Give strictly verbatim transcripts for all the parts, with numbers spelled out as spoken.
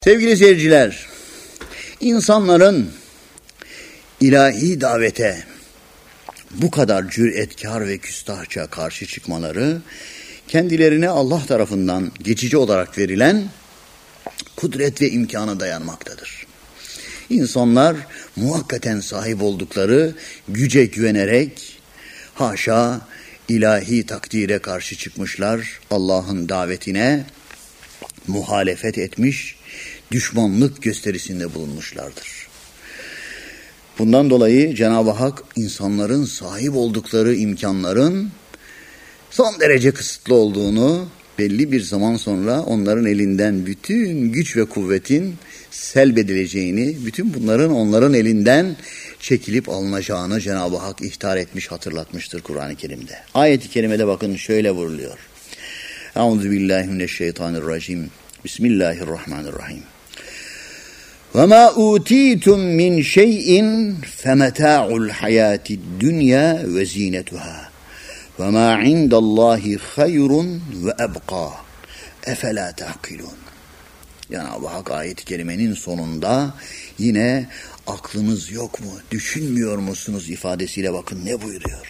Sevgili seyirciler, insanların ilahi davete bu kadar cüretkar ve küstahça karşı çıkmaları, kendilerine Allah tarafından geçici olarak verilen kudret ve imkana dayanmaktadır. İnsanlar muhakkaten sahip oldukları güce güvenerek, haşa ilahi takdire karşı çıkmışlar, Allah'ın davetine muhalefet etmiş, düşmanlık gösterisinde bulunmuşlardır. Bundan dolayı Cenab-ı Hak insanların sahip oldukları imkanların son derece kısıtlı olduğunu, belli bir zaman sonra onların elinden bütün güç ve kuvvetin selbedileceğini, bütün bunların onların elinden çekilip alınacağını Cenab-ı Hak ihtar etmiş, hatırlatmıştır Kur'an-ı Kerim'de. Ayet-i kerimede bakın şöyle vuruluyor. Euzubillahimineşşeytanirracim. Bismillahirrahmanirrahim. وَمَا أُوتِيتُم مِّنْ شَيْءٍ فَمَتَاعُ الْحَيَاةِ الدُّنْيَا وَزِينَتُهَا وَمَا عِندَ اللّٰهِ خَيْرٌ وَأَبْقَى اَفَلَا تَعْقِلُونَ. Cenab-ı Hak ayet-i kerimenin sonunda yine aklınız yok mu, düşünmüyor musunuz ifadesiyle bakın ne buyuruyor.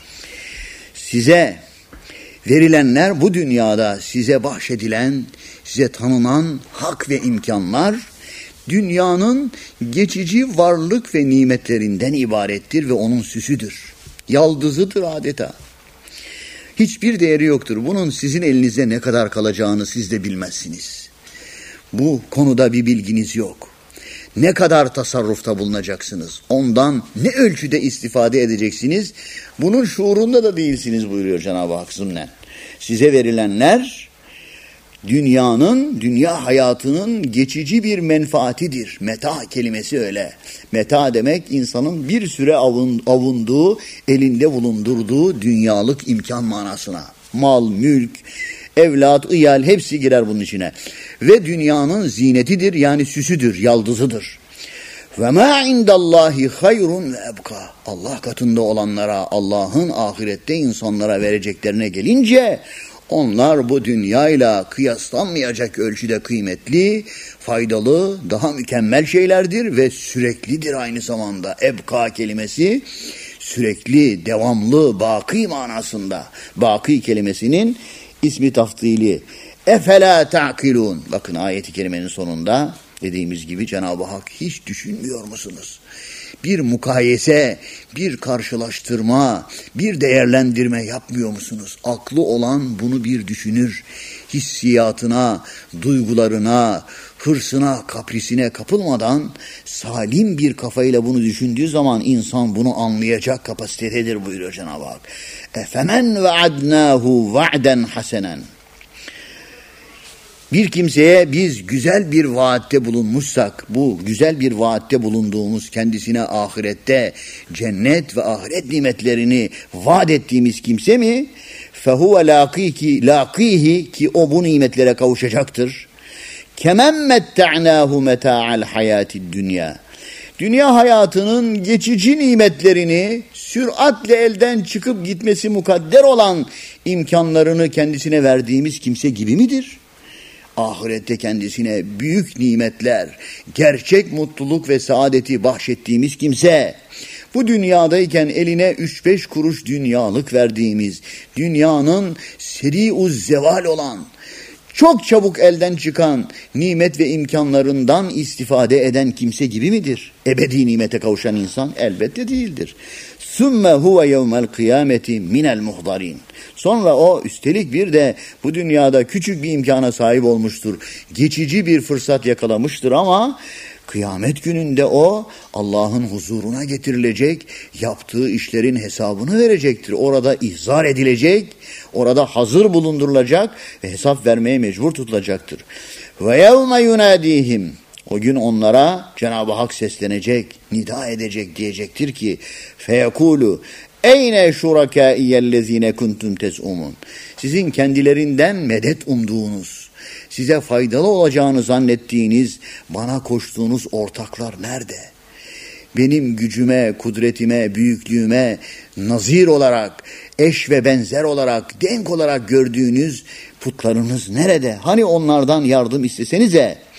Size verilenler, bu dünyada size bahşedilen, size tanınan hak ve imkanlar, dünyanın geçici varlık ve nimetlerinden ibarettir ve onun süsüdür. Yaldızıdır adeta. Hiçbir değeri yoktur. Bunun sizin elinizde ne kadar kalacağını siz de bilmezsiniz. Bu konuda bir bilginiz yok. Ne kadar tasarrufta bulunacaksınız? Ondan ne ölçüde istifade edeceksiniz? Bunun şuurunda da değilsiniz buyuruyor Cenab-ı Hak zımnen. Size verilenler dünyanın, dünya hayatının geçici bir menfaatidir. Meta kelimesi öyle. Meta demek insanın bir süre avun, avunduğu, elinde bulundurduğu dünyalık imkan manasına. Mal, mülk, evlat, iyal hepsi girer bunun içine. Ve dünyanın zinetidir, yani süsüdür, yaldızıdır. Ve ma indallahi hayrun ve ebka. Allah katında olanlara, Allah'ın ahirette insanlara vereceklerine gelince, onlar bu dünyayla kıyaslanmayacak ölçüde kıymetli, faydalı, daha mükemmel şeylerdir ve süreklidir aynı zamanda. Ebka kelimesi sürekli, devamlı, baki manasında. Baki kelimesinin ismi taftili. Efela ta'kilun. Bakın ayet-i kerimenin sonunda dediğimiz gibi Cenab-ı Hak hiç düşünmüyor musunuz? Bir mukayese, bir karşılaştırma, bir değerlendirme yapmıyor musunuz? Aklı olan bunu bir düşünür. Hissiyatına, duygularına, hırsına, kaprisine kapılmadan salim bir kafayla bunu düşündüğü zaman insan bunu anlayacak kapasitededir buyuruyor Cenab-ı Hak. Efemen ve'adnâhu va'den hasenen. Bir kimseye biz güzel bir vaatte bulunmuşsak, bu güzel bir vaatte bulunduğumuz, kendisine ahirette cennet ve ahiret nimetlerini vaat ettiğimiz kimse mi? فَهُوَ لَاقِيهِ لَاقِيهِ ki o bu nimetlere kavuşacaktır. كَمَنْ مَتَّعْنَاهُ مَتَاعَ الْحَيَاةِ الدُّنْيَا. Dünya hayatının geçici nimetlerini, süratle elden çıkıp gitmesi mukadder olan imkanlarını kendisine verdiğimiz kimse gibi midir? Ahirette kendisine büyük nimetler, gerçek mutluluk ve saadeti bahşettiğimiz kimse, bu dünyadayken eline üç beş kuruş dünyalık verdiğimiz, dünyanın seri-uz zeval olan, çok çabuk elden çıkan nimet ve imkanlarından istifade eden kimse gibi midir? Ebedi nimete kavuşan insan elbette değildir. ثُمَّ هُوَ يَوْمَ الْقِيَامَةِ مِنَ الْمُحْضَرِينَ. Sonra o üstelik bir de bu dünyada küçük bir imkana sahip olmuştur. Geçici bir fırsat yakalamıştır ama kıyamet gününde o Allah'ın huzuruna getirilecek, yaptığı işlerin hesabını verecektir. Orada ihzar edilecek, orada hazır bulundurulacak ve hesap vermeye mecbur tutulacaktır. وَيَوْمَ يُنَادِيهِمْ. O gün onlara Cenab-ı Hak seslenecek, nida edecek, diyecektir ki فَيَقُولُ اَيْنَ شُرَكَائِيَ الَّذ۪ينَ كُنْتُمْ تَزْعُمُونَ. Sizin kendilerinden medet umduğunuz, size faydalı olacağını zannettiğiniz, bana koştuğunuz ortaklar nerede? Benim gücüme, kudretime, büyüklüğüme nazir olarak, eş ve benzer olarak, denk olarak gördüğünüz putlarınız nerede? Hani onlardan yardım istesenize.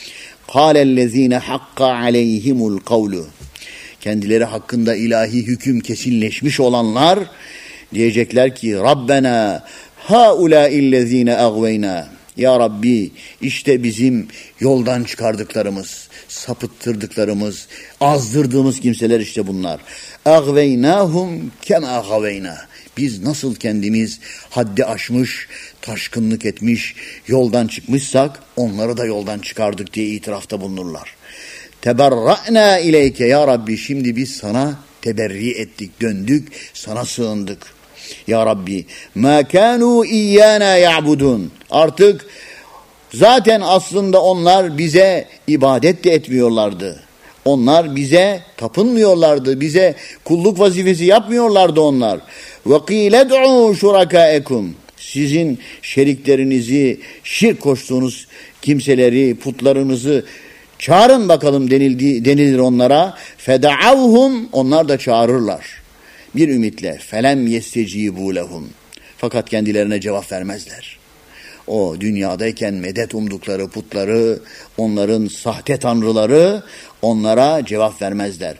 Kâlellezîne hakka aleyhimul kavlu. Kendileri hakkında ilahi hüküm kesinleşmiş olanlar diyecekler ki Rabbena haulâillezîne agveyna. Ya Rabbi, işte bizim yoldan çıkardıklarımız, sapıttırdıklarımız, azdırdığımız kimseler işte bunlar. Agveynâhum kemâ gaveyna. Biz nasıl kendimiz haddi aşmış, taşkınlık etmiş, yoldan çıkmışsak onları da yoldan çıkardık diye itirafta bulunurlar. Teberra'na ileyke ya Rabbi, şimdi biz sana teberri ettik, döndük, sana sığındık. Ya Rabbi, ma kanu iyyana ya'budun. Artık zaten aslında onlar bize ibadet de etmiyorlardı. Onlar bize tapınmıyorlardı. Bize kulluk vazifesi yapmıyorlardı onlar. Ve qîle du'û şurakâekum. Sizin şeriklerinizi, şirk koştuğunuz kimseleri, putlarınızı çağırın bakalım denildi, denilir onlara. Feda'avhum, onlar da çağırırlar. Bir ümitle. Felem yestecibû lehum. Fakat kendilerine cevap vermezler. O dünyadayken medet umdukları putları, onların sahte tanrıları onlara cevap vermezler.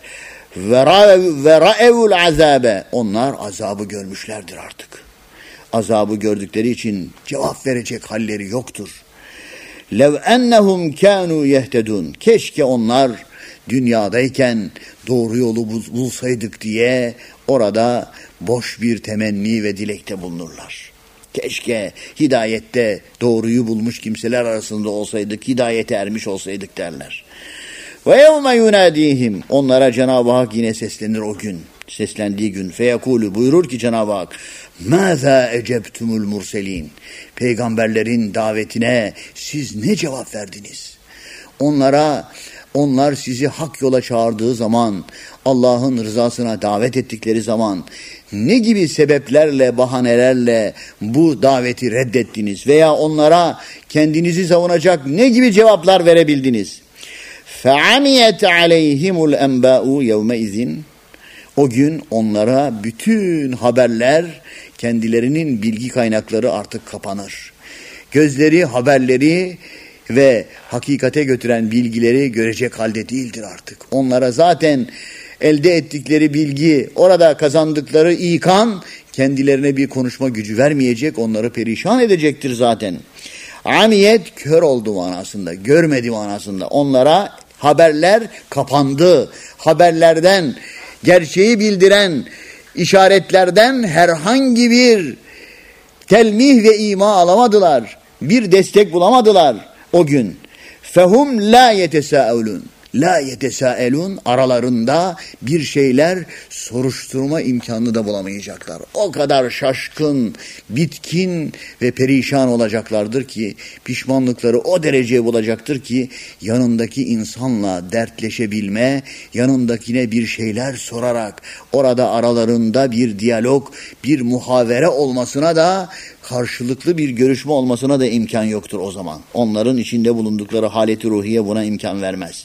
Ve ra'evul azabe. Onlar azabı görmüşlerdir artık. Azabı gördükleri için cevap verecek halleri yoktur. Lev ennehum kânû yehtedûn. Keşke onlar dünyadayken doğru yolu bulsaydık diye orada boş bir temenni ve dilekte bulunurlar. Keşke hidayette doğruyu bulmuş kimseler arasında olsaydık, hidayete ermiş olsaydık derler. Ve yevme yunadihim. Onlara Cenab-ı Hak yine seslenir o gün. Seslendiği gün. Feyekulu, buyurur ki Cenab-ı Hak, mâzâ ecebtumul murselîn. Peygamberlerin davetine siz ne cevap verdiniz? Onlara, onlar sizi hak yola çağırdığı zaman, Allah'ın rızasına davet ettikleri zaman ne gibi sebeplerle, bahanelerle bu daveti reddettiniz veya onlara kendinizi savunacak ne gibi cevaplar verebildiniz? فَعَمِيَتْ عَلَيْهِمُ الْاَنْبَاءُ يَوْمَئِذٍ. O gün onlara bütün haberler, kendilerinin bilgi kaynakları artık kapanır. Gözleri, haberleri ve hakikate götüren bilgileri görecek halde değildir artık. Onlara zaten elde ettikleri bilgi, orada kazandıkları ikan kendilerine bir konuşma gücü vermeyecek, onları perişan edecektir zaten. Amiyet, kör oldu manasında, görmedi manasında. Onlara haberler kapandı. Haberlerden, gerçeği bildiren işaretlerden herhangi bir telmih ve ima alamadılar. Bir destek bulamadılar o gün. Fehum la yetesâelûn. La yetesâelûn, aralarında bir şeyler soruşturma imkanını da bulamayacaklar. O kadar şaşkın, bitkin ve perişan olacaklardır ki, pişmanlıkları o dereceye bulacaktır ki, yanındaki insanla dertleşebilme, yanındakine bir şeyler sorarak, orada aralarında bir diyalog, bir muhavere olmasına da, karşılıklı bir görüşme olmasına da imkan yoktur o zaman. Onların içinde bulundukları haleti ruhiye buna imkan vermez.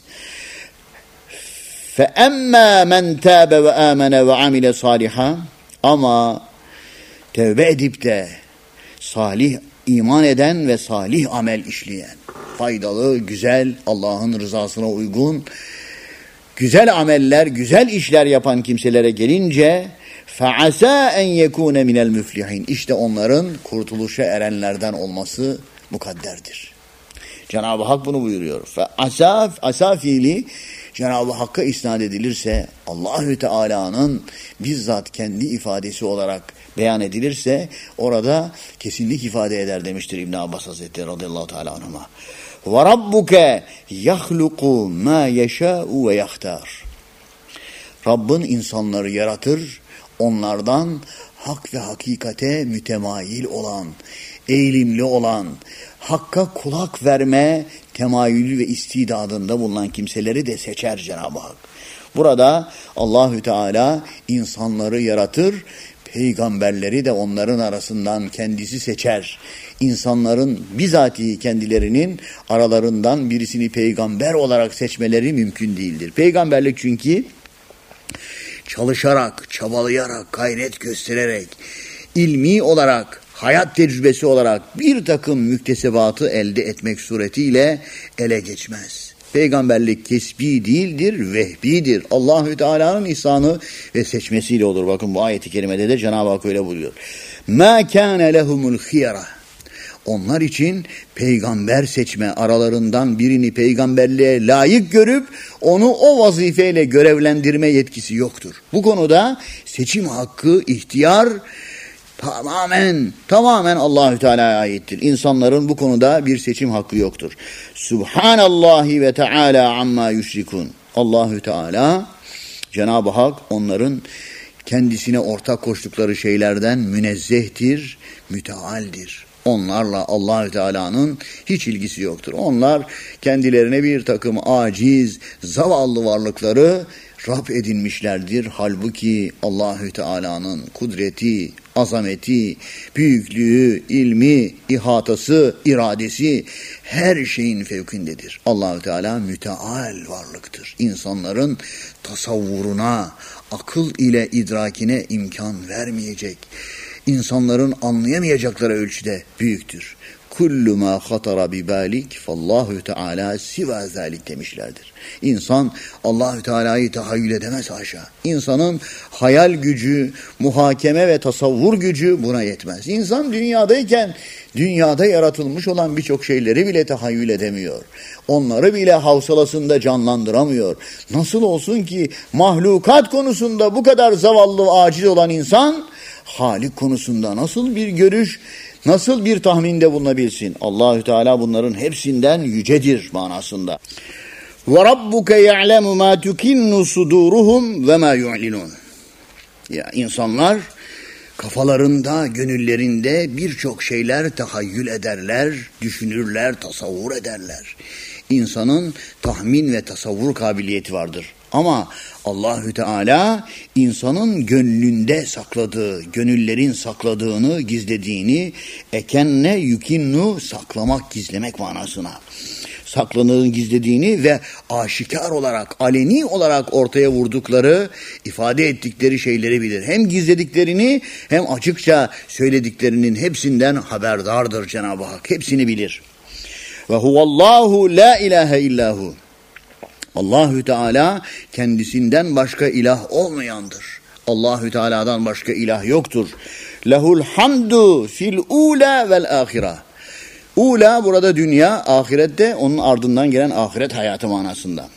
فَاَمَّا مَنْ تَابَ وَآمَنَ وَعَمِلَ صَالِحًا. Ama tevbe edip de salih iman eden ve salih amel işleyen, faydalı, güzel, Allah'ın rızasına uygun, güzel ameller, güzel işler yapan kimselere gelince فَعَسَا اَنْ يَكُونَ مِنَ الْمُفْلِحِينَ. İşte onların kurtuluşa erenlerden olması mukadderdir. Cenab-ı Hak bunu buyuruyor. فَعَسَا asa fiili Cenab-ı Hakk'a isnat edilirse, Allahü Teala'nın bizzat kendi ifadesi olarak beyan edilirse, orada kesinlik ifade eder demiştir İbn Abbas Hazretleri radıyallahu teala anhuma. وَرَبُّكَ يَخْلُقُ مَا يَشَاءُ وَيَخْتَارُ. Rabbin insanları yaratır, onlardan hak ve hakikate mütemayil olan, eğilimli olan, hakka kulak verme temayülü ve istidadında bulunan kimseleri de seçer Cenab-ı Hak. Burada Allahü Teala insanları yaratır, peygamberleri de onların arasından kendisi seçer. İnsanların bizatihi kendilerinin aralarından birisini peygamber olarak seçmeleri mümkün değildir. Peygamberlik çünkü çalışarak, çabalayarak, gayret göstererek, ilmi olarak, hayat tecrübesi olarak bir takım müktesebatı elde etmek suretiyle ele geçmez. Peygamberlik kesbi değildir, vehbidir. Allahü Teala'nın ihsanı ve seçmesiyle olur. Bakın bu ayeti kerimede de Cenab-ı Hak öyle buyuruyor. مَا كَانَ لَهُمُ الْخِيَرَةِ Onlar için peygamber seçme, aralarından birini peygamberliğe layık görüp onu o vazifeyle görevlendirme yetkisi yoktur. Bu konuda seçim hakkı, ihtiyar tamamen tamamen Allahü Teala'ya aittir. İnsanların bu konuda bir seçim hakkı yoktur. Subhanallahi ve Teala amma yüşrikun. Allahü Teala, Cenab-ı Hak onların kendisine ortak koştukları şeylerden münezzehtir, mütealdir. Onlarla Allahü Teala'nın hiç ilgisi yoktur. Onlar kendilerine bir takım aciz, zavallı varlıkları Rab edinmişlerdir. Halbuki Allahü Teala'nın kudreti, azameti, büyüklüğü, ilmi, ihatası, iradesi her şeyin fevkindedir. Allahü Teala müteal varlıktır. İnsanların tasavvuruna, akıl ile idrakine imkan vermeyecek, İnsanların anlayamayacakları ölçüde büyüktür. Kullu ma hatara bi balik fallahu Teala siva zalik demişlerdir. İnsan Allahü Teala'yı tahayyül edemez haşa. İnsanın hayal gücü, muhakeme ve tasavvur gücü buna yetmez. İnsan dünyadayken dünyada yaratılmış olan birçok şeyleri bile tahayyül edemiyor. Onları bile havsalasında canlandıramıyor. Nasıl olsun ki mahlukat konusunda bu kadar zavallı, aciz olan insan Halik konusunda nasıl bir görüş, nasıl bir tahminde bulunabilsin? Allahü Teala bunların hepsinden yücedir manasında. Ve rabbuke ya'lemu ma tukinnu suduruhum ve ma yu'linun. Ya insanlar kafalarında, gönüllerinde birçok şeyler tahayyül ederler, düşünürler, tasavvur ederler. İnsanın tahmin ve tasavvur kabiliyeti vardır. Ama Allahü Teala insanın gönlünde sakladığı, gönüllerin sakladığını, gizlediğini ekenne yukinnu saklamak, gizlemek manasına. Sakladığını, gizlediğini ve aşikar olarak, aleni olarak ortaya vurdukları, ifade ettikleri şeyleri bilir. Hem gizlediklerini hem açıkça söylediklerinin hepsinden haberdardır Cenab-ı Hak. Hepsini bilir. Ve huvallahu la ilahe illahu. Allahü Teala kendisinden başka ilah olmayandır. Allahü Teala'dan başka ilah yoktur. Lehul hamdu fil ula vel ahira. Ula burada dünya, ahirette onun ardından gelen ahiret hayatı manasında.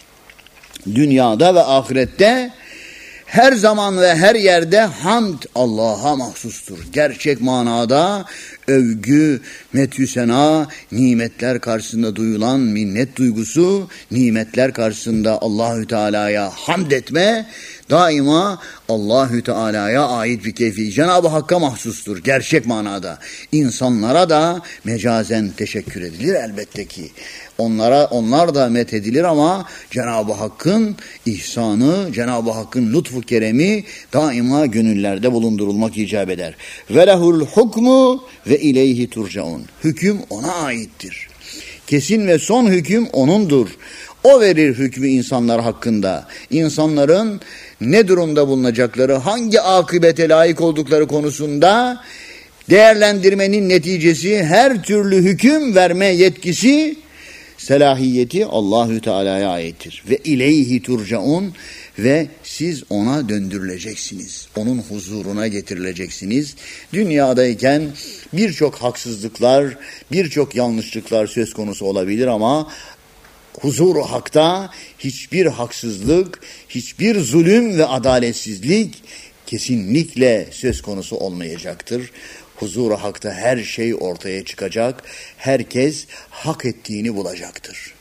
Dünyada ve ahirette her zaman ve her yerde hamd Allah'a mahsustur. Gerçek manada övgü, methü sena, nimetler karşısında duyulan minnet duygusu, nimetler karşısında Allahü Teala'ya hamd etme daima Allahü Teala'ya ait bir keyfi. Cenab-ı Hakk'a mahsustur gerçek manada. İnsanlara da mecazen teşekkür edilir elbette ki. Onlara onlar da methedilir ama Cenab-ı Hakk'ın ihsanı, Cenab-ı Hakk'ın lütfu keremi daima gönüllerde bulundurulmak icap eder. Ve lehul hukmu ve ileyhi turcaun. Hüküm ona aittir. Kesin ve son hüküm onundur. O verir hükmü insanlar hakkında. İnsanların ne durumda bulunacakları, hangi akıbete layık oldukları konusunda değerlendirmenin neticesi, her türlü hüküm verme yetkisi, selahiyeti Allahü Teala'ya aittir. Ve ileyhi turcaun ve siz ona döndürüleceksiniz. Onun huzuruna getirileceksiniz. Dünyadayken birçok haksızlıklar, birçok yanlışlıklar söz konusu olabilir ama huzur-u hakta hiçbir haksızlık, hiçbir zulüm ve adaletsizlik kesinlikle söz konusu olmayacaktır. Huzur-u hakta her şey ortaya çıkacak, herkes hak ettiğini bulacaktır.